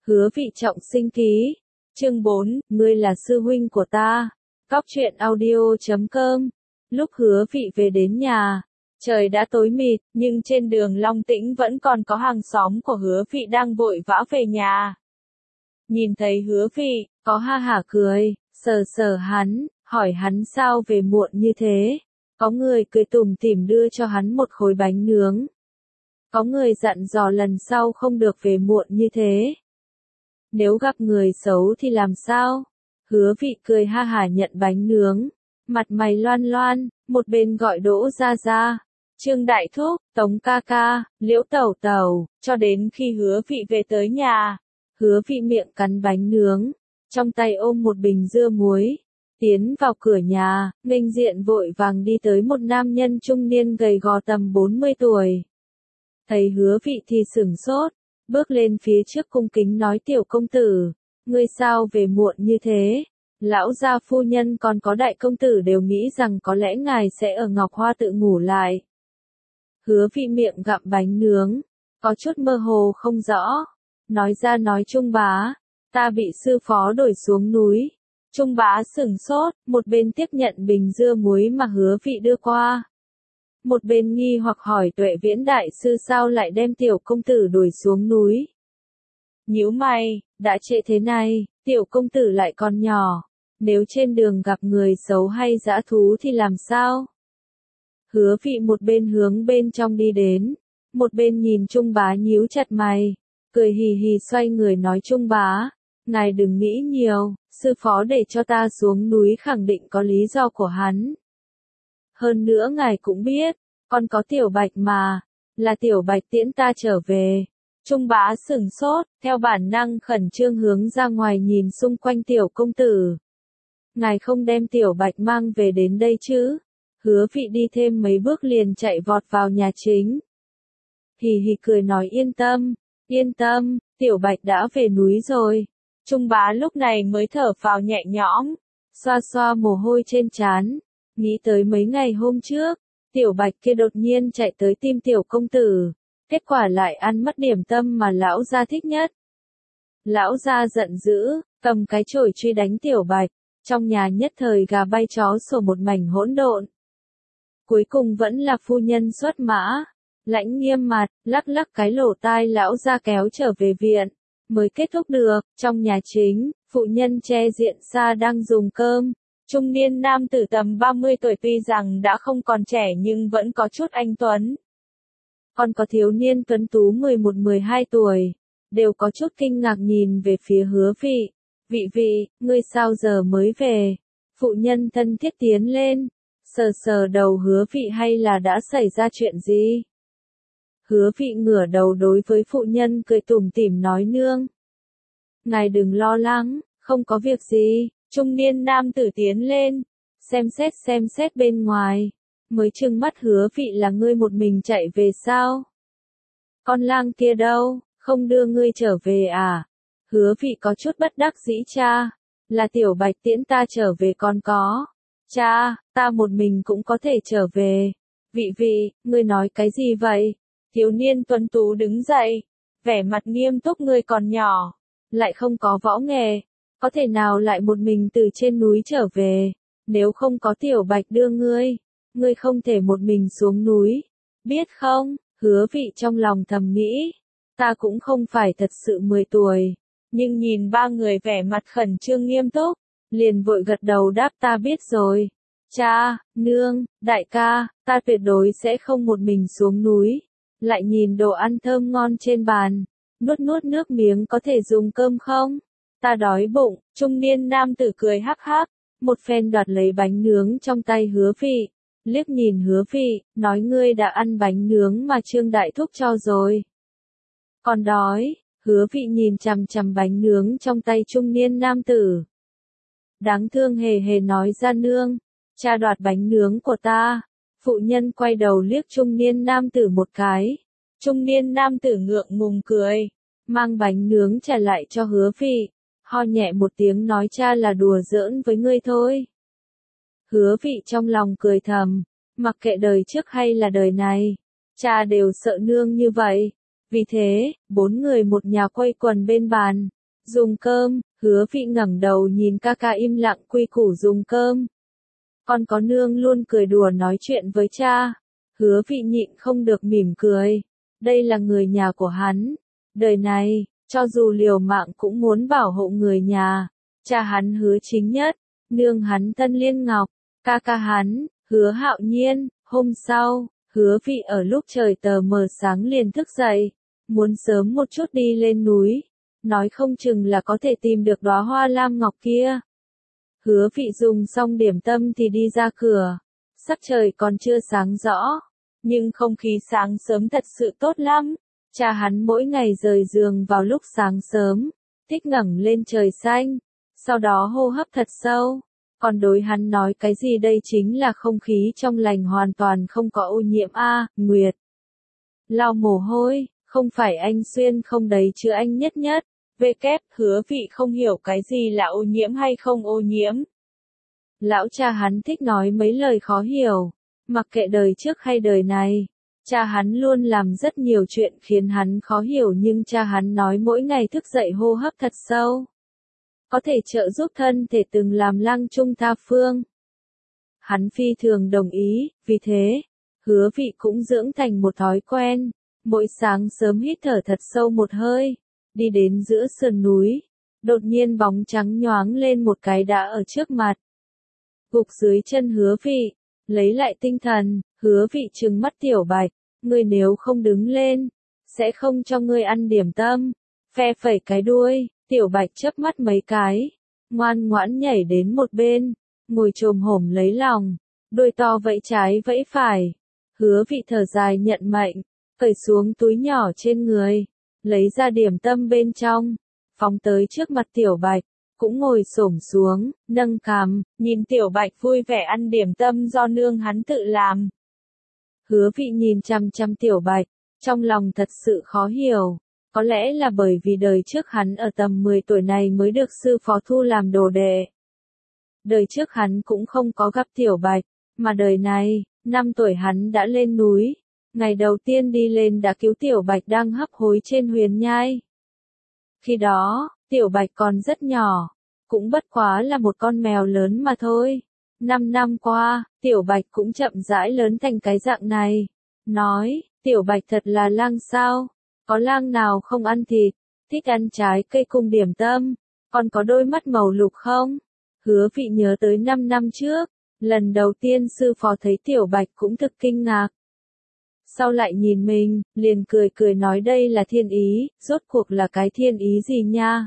Hứa Vị trọng sinh ký. Chương 4, ngươi là sư huynh của ta. Cóc truyện audio.com. Lúc Hứa Vị về đến nhà, trời đã tối mịt, nhưng trên đường Long Tĩnh vẫn còn có hàng xóm của Hứa Vị đang vội vã về nhà. Nhìn thấy Hứa Vị, có ha hả cười, sờ sờ hắn, hỏi hắn sao về muộn như thế. Có người cười tủm tỉm đưa cho hắn một khối bánh nướng. Có người dặn dò lần sau không được về muộn như thế. Nếu gặp người xấu thì làm sao? Hứa Vị cười ha hả nhận bánh nướng, mặt mày loan loan, một bên gọi Đỗ Gia Gia, Trương Đại Thúc, Tống ca ca, Liễu Tẩu Tẩu, cho đến khi Hứa Vị về tới nhà. Hứa Vị miệng cắn bánh nướng, trong tay ôm một bình dưa muối, tiến vào cửa nhà, nghênh diện vội vàng đi tới một nam nhân trung niên gầy gò tầm 40 tuổi. Thấy Hứa Vị thì sửng sốt, bước lên phía trước cung kính nói tiểu công tử, ngươi sao về muộn như thế? Lão gia phu nhân còn có đại công tử đều nghĩ rằng có lẽ ngài sẽ ở Ngọc Hoa tự ngủ lại. Hứa Vị miệng gặm bánh nướng, có chút mơ hồ không rõ, nói ra nói Trung bá, ta bị sư phó đuổi xuống núi. Trung bá sửng sốt, một bên tiếp nhận bình dưa muối mà Hứa Vị đưa qua. Một bên nghi hoặc hỏi Tuệ Viễn đại sư sao lại đem tiểu công tử đuổi xuống núi. Nhíu mày, đã trễ thế này, tiểu công tử lại còn nhỏ, nếu trên đường gặp người xấu hay dã thú thì làm sao? Hứa Vị một bên hướng bên trong đi đến, một bên nhìn Trung bá nhíu chặt mày, cười hì hì xoay người nói Trung bá, ngài đừng nghĩ nhiều, sư phó để cho ta xuống núi khẳng định có lý do của hắn. Hơn nữa ngài cũng biết, còn có Tiểu Bạch mà, là Tiểu Bạch tiễn ta trở về. Trung bá sửng sốt, theo bản năng khẩn trương hướng ra ngoài nhìn xung quanh tiểu công tử. Ngài không đem Tiểu Bạch mang về đến đây chứ? Hứa Vị đi thêm mấy bước liền chạy vọt vào nhà chính. Hì hì cười nói yên tâm, Tiểu Bạch đã về núi rồi. Trung bá lúc này mới thở phào nhẹ nhõm, xoa xoa mồ hôi trên trán, nghĩ tới mấy ngày hôm trước, Tiểu Bạch kia đột nhiên chạy tới tìm tiểu công tử, kết quả lại ăn mất điểm tâm mà lão gia thích nhất. Lão gia giận dữ, cầm cái chổi truy đánh Tiểu Bạch, trong nhà nhất thời gà bay chó sủa một mảnh hỗn độn. Cuối cùng vẫn là phu nhân xuất mã, lãnh nghiêm mặt, lắc lắc cái lỗ tai lão gia kéo trở về viện, mới kết thúc được. Trong nhà chính, phụ nhân che diện xa đang dùng cơm. Trung niên nam tử tầm 30 tuổi tuy rằng đã không còn trẻ nhưng vẫn có chút anh tuấn. Còn có thiếu niên tuấn tú 11-12 tuổi, đều có chút kinh ngạc nhìn về phía Hứa Vị. Vị, ngươi sao giờ mới về? Phụ nhân thân thiết tiến lên, sờ sờ đầu Hứa Vị hay là đã xảy ra chuyện gì? Hứa Vị ngửa đầu đối với phụ nhân cười tủm tỉm nói nương. Ngài đừng lo lắng, không có việc gì. Trung niên nam tử tiến lên, xem xét bên ngoài, mới trừng mắt Hứa Vị là ngươi một mình chạy về sao? Con lang kia đâu, không đưa ngươi trở về à? Hứa Vị có chút bất đắc dĩ cha, là Tiểu Bạch tiễn ta trở về còn có. Cha, ta một mình cũng có thể trở về. Vị, ngươi nói cái gì vậy? Thiếu niên tuấn tú đứng dậy, vẻ mặt nghiêm túc ngươi còn nhỏ, lại không có võ nghề. Có thể nào lại một mình từ trên núi trở về, nếu không có Tiểu Bạch đưa ngươi không thể một mình xuống núi, biết không? Hứa Vị trong lòng thầm nghĩ, ta cũng không phải thật sự 10 tuổi, nhưng nhìn ba người vẻ mặt khẩn trương nghiêm túc, liền vội gật đầu đáp ta biết rồi. Cha, nương, đại ca, ta tuyệt đối sẽ không một mình xuống núi. Lại nhìn đồ ăn thơm ngon trên bàn, nuốt nước miếng có thể dùng cơm không? Ta đói bụng. Trung niên nam tử cười hắc hắc, một phen đoạt lấy bánh nướng trong tay Hứa Vị, liếc nhìn Hứa Vị, nói ngươi đã ăn bánh nướng mà Trương Đại Thúc cho rồi. Còn đói? Hứa Vị nhìn chằm chằm bánh nướng trong tay trung niên nam tử. Đáng thương hề hề nói ra nương, cha đoạt bánh nướng của ta. Phụ nhân quay đầu liếc trung niên nam tử một cái. Trung niên nam tử ngượng ngùng cười, mang bánh nướng trả lại cho Hứa Vị. Ho nhẹ một tiếng nói cha là đùa giỡn với ngươi thôi. Hứa Vị trong lòng cười thầm, mặc kệ đời trước hay là đời này, cha đều sợ nương như vậy. Vì thế, 4 người một nhà quay quần bên bàn, dùng cơm, Hứa Vị ngẩng đầu nhìn ca ca im lặng quy củ dùng cơm. Còn có nương luôn cười đùa nói chuyện với cha. Hứa Vị nhịn không được mỉm cười. Đây là người nhà của hắn. Đời này, cho dù liều mạng cũng muốn bảo hộ người nhà. Cha hắn Hứa Chính Nhất, nương hắn Tân Liên Ngọc, ca ca hắn, Hứa Hạo Nhiên. Hôm sau, Hứa Vị ở lúc trời tờ mờ sáng liền thức dậy, muốn sớm một chút đi lên núi, nói không chừng là có thể tìm được đóa hoa lam ngọc kia. Hứa Vị dùng xong điểm tâm thì đi ra cửa, sắc trời còn chưa sáng rõ, nhưng không khí sáng sớm thật sự tốt lắm. Cha hắn mỗi ngày rời giường vào lúc sáng sớm, thích ngẩng lên trời xanh, sau đó hô hấp thật sâu. Còn đối hắn nói cái gì đây chính là không khí trong lành hoàn toàn không có ô nhiễm a. Nguyệt lau mồ hôi, không phải anh Xuyên không đấy chứ anh Nhất Nhất. Hứa Vị không hiểu cái gì là ô nhiễm hay không ô nhiễm. Lão cha hắn thích nói mấy lời khó hiểu, mặc kệ đời trước hay đời này. Cha hắn luôn làm rất nhiều chuyện khiến hắn khó hiểu nhưng cha hắn nói mỗi ngày thức dậy hô hấp thật sâu, có thể trợ giúp thân thể từng làm lang trung tha phương. Hắn phi thường đồng ý, vì thế, Hứa Vị cũng dưỡng thành một thói quen, mỗi sáng sớm hít thở thật sâu một hơi, đi đến giữa sườn núi, đột nhiên bóng trắng nhoáng lên một cái đã ở trước mặt. Gục dưới chân Hứa Vị, lấy lại tinh thần, Hứa Vị trừng mắt Tiểu Bạch, ngươi nếu không đứng lên, sẽ không cho ngươi ăn điểm tâm. Phe phẩy cái đuôi, Tiểu Bạch chớp mắt mấy cái, ngoan ngoãn nhảy đến một bên, ngồi chồm hổm lấy lòng, đuôi to vẫy trái vẫy phải. Hứa Vị thở dài nhận mệnh, cởi xuống túi nhỏ trên người, lấy ra điểm tâm bên trong, phóng tới trước mặt Tiểu Bạch, cũng ngồi xổm xuống, nâng cằm, nhìn Tiểu Bạch vui vẻ ăn điểm tâm do nương hắn tự làm. Hứa Vị nhìn chăm chăm Tiểu Bạch, trong lòng thật sự khó hiểu, có lẽ là bởi vì đời trước hắn ở tầm 10 tuổi này mới được sư phó thu làm đồ đệ. Đời trước hắn cũng không có gặp Tiểu Bạch, mà đời này, 5 tuổi hắn đã lên núi. Ngày đầu tiên đi lên đã cứu Tiểu Bạch đang hấp hối trên huyền nhai. Khi đó, Tiểu Bạch còn rất nhỏ, cũng bất quá là một con mèo lớn mà thôi. 5 năm qua, Tiểu Bạch cũng chậm rãi lớn thành cái dạng này. Nói, Tiểu Bạch thật là lang sao? Có lang nào không ăn thịt, thích ăn trái cây cùng điểm tâm, còn có đôi mắt màu lục không? Hứa Vị nhớ tới 5 năm trước, lần đầu tiên sư phó thấy Tiểu Bạch cũng thực kinh ngạc. Sau lại nhìn mình, liền cười cười nói đây là thiên ý, rốt cuộc là cái thiên ý gì nha?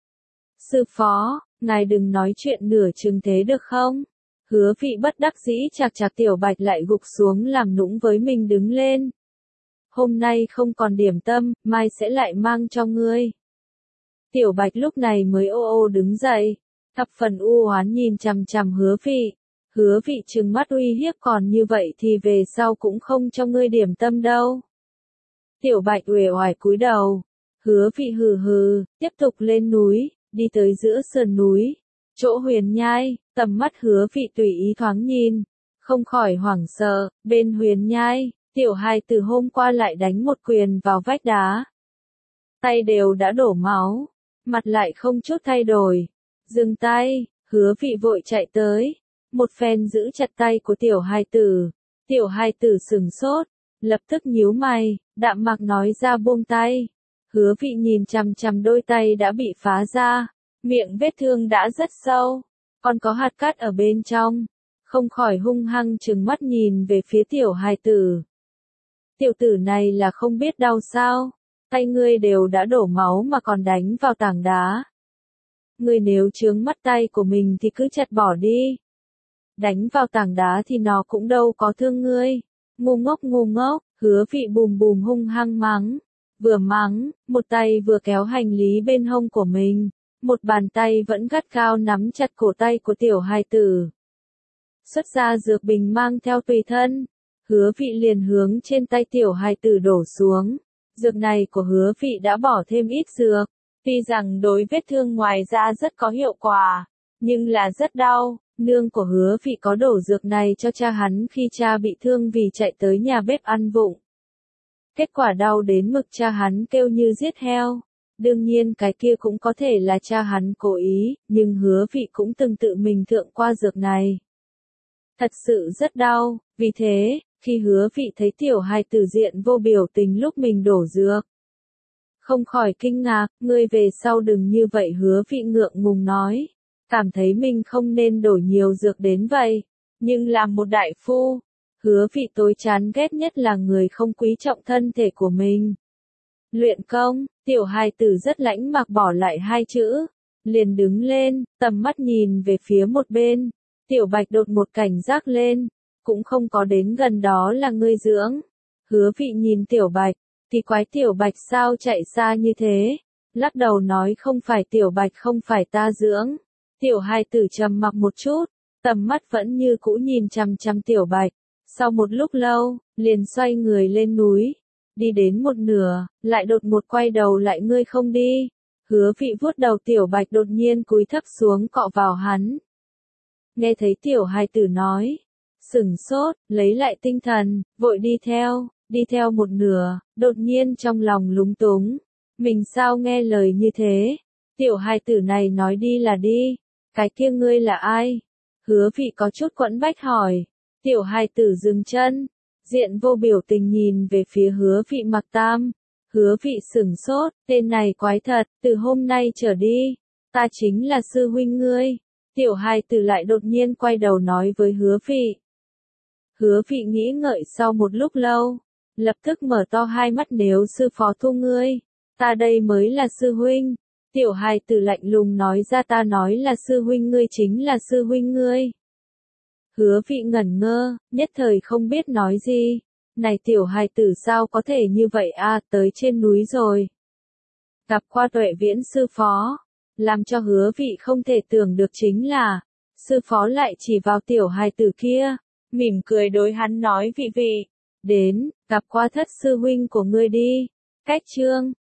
Sư phó, ngài đừng nói chuyện nửa chừng thế được không? Hứa Vị bất đắc dĩ chạc chạc Tiểu Bạch lại gục xuống làm nũng với mình đứng lên. Hôm nay không còn điểm tâm, mai sẽ lại mang cho ngươi. Tiểu Bạch lúc này mới ô ô đứng dậy, thập phần u oán nhìn chằm chằm Hứa Vị. Hứa Vị trừng mắt uy hiếp còn như vậy thì về sau cũng không cho ngươi điểm tâm đâu. Tiểu Bạch uể oải cúi đầu. Hứa Vị hừ hừ, tiếp tục lên núi, đi tới giữa sườn núi, chỗ huyền nhai, tầm mắt Hứa Vị tùy ý thoáng nhìn, không khỏi hoảng sợ, bên huyền nhai, Tiểu hài từ hôm qua lại đánh một quyền vào vách đá. Tay đều đã đổ máu, mặt lại không chút thay đổi. Dừng tay, Hứa Vị vội chạy tới, một phen giữ chặt tay của Tiểu hài tử. Tiểu hài tử sửng sốt, lập tức nhíu mày, đạm mạc nói ra buông tay. Hứa Vị nhìn chằm chằm đôi tay đã bị phá ra, miệng vết thương đã rất sâu, còn có hạt cát ở bên trong, không khỏi hung hăng trừng mắt nhìn về phía Tiểu hài tử. Tiểu tử này là không biết đau sao? Tay ngươi đều đã đổ máu mà còn đánh vào tảng đá. Ngươi nếu chướng mắt tay của mình thì cứ chặt bỏ đi. Đánh vào tảng đá thì nó cũng đâu có thương ngươi. Ngu ngốc, Hứa Vị bùm bùm hung hăng mắng. Vừa mắng, một tay vừa kéo hành lý bên hông của mình, một bàn tay vẫn gắt gao nắm chặt cổ tay của Tiểu hài tử. Xuất ra dược bình mang theo tùy thân. Hứa Vị liền hướng trên tay Tiểu hài tử đổ xuống. Dược này của Hứa Vị đã bỏ thêm ít dược, tuy rằng đối vết thương ngoài da rất có hiệu quả, nhưng là rất đau. Nương của Hứa Vị có đổ dược này cho cha hắn khi cha bị thương vì chạy tới nhà bếp ăn vụng. Kết quả đau đến mực cha hắn kêu như giết heo. Đương nhiên cái kia cũng có thể là cha hắn cố ý, nhưng Hứa Vị cũng từng tự mình thượng qua dược này. Thật sự rất đau, vì thế, khi Hứa Vị thấy tiểu hài tử diện vô biểu tình lúc mình đổ dược, không khỏi kinh ngạc, ngươi về sau đừng như vậy. Hứa Vị ngượng ngùng nói, cảm thấy mình không nên đổ nhiều dược đến vậy, nhưng làm một đại phu, Hứa Vị tối chán ghét nhất là người không quý trọng thân thể của mình. Luyện công, tiểu hài tử rất lãnh mạc bỏ lại hai chữ, liền đứng lên, tầm mắt nhìn về phía một bên, tiểu Bạch đột một cảnh giác lên, cũng không có đến gần đó là ngươi dưỡng. Hứa Vị nhìn tiểu Bạch, thì quái tiểu Bạch sao chạy xa như thế, lắc đầu nói không phải tiểu Bạch không phải ta dưỡng. Tiểu hài tử trầm mặc một chút, tầm mắt vẫn như cũ nhìn chằm chằm tiểu Bạch, sau một lúc lâu, liền xoay người lên núi. Đi đến một nửa, lại đột một quay đầu lại, ngươi không đi. Hứa Vị vuốt đầu tiểu Bạch đột nhiên cúi thấp xuống cọ vào hắn. Nghe thấy tiểu hài tử nói, sửng sốt, lấy lại tinh thần, vội đi theo một nửa, đột nhiên trong lòng lúng túng. Mình sao nghe lời như thế? Tiểu hài tử này nói đi là đi, cái kia ngươi là ai? Hứa Vị có chút quẫn bách hỏi. Tiểu hài tử dừng chân, diện vô biểu tình nhìn về phía Hứa Vị mặc tam. Hứa Vị sửng sốt, tên này quái thật, từ hôm nay trở đi, ta chính là sư huynh ngươi. Tiểu hài tử lại đột nhiên quay đầu nói với Hứa Vị. Hứa Vị nghĩ ngợi sau một lúc lâu, lập tức mở to hai mắt, nếu sư phó thu ngươi, ta đây mới là sư huynh. Tiểu hài tử lạnh lùng nói ra, ta nói là sư huynh ngươi chính là sư huynh ngươi. Hứa Vị ngẩn ngơ, nhất thời không biết nói gì. Này tiểu hài tử sao có thể như vậy à, tới trên núi rồi. Gặp qua Tuệ Viễn sư phó. Làm cho Hứa Vị không thể tưởng được chính là, sư phó lại chỉ vào tiểu hài tử kia, mỉm cười đối hắn nói, Vị, đến, gặp qua thất sư huynh của ngươi đi. Cách chương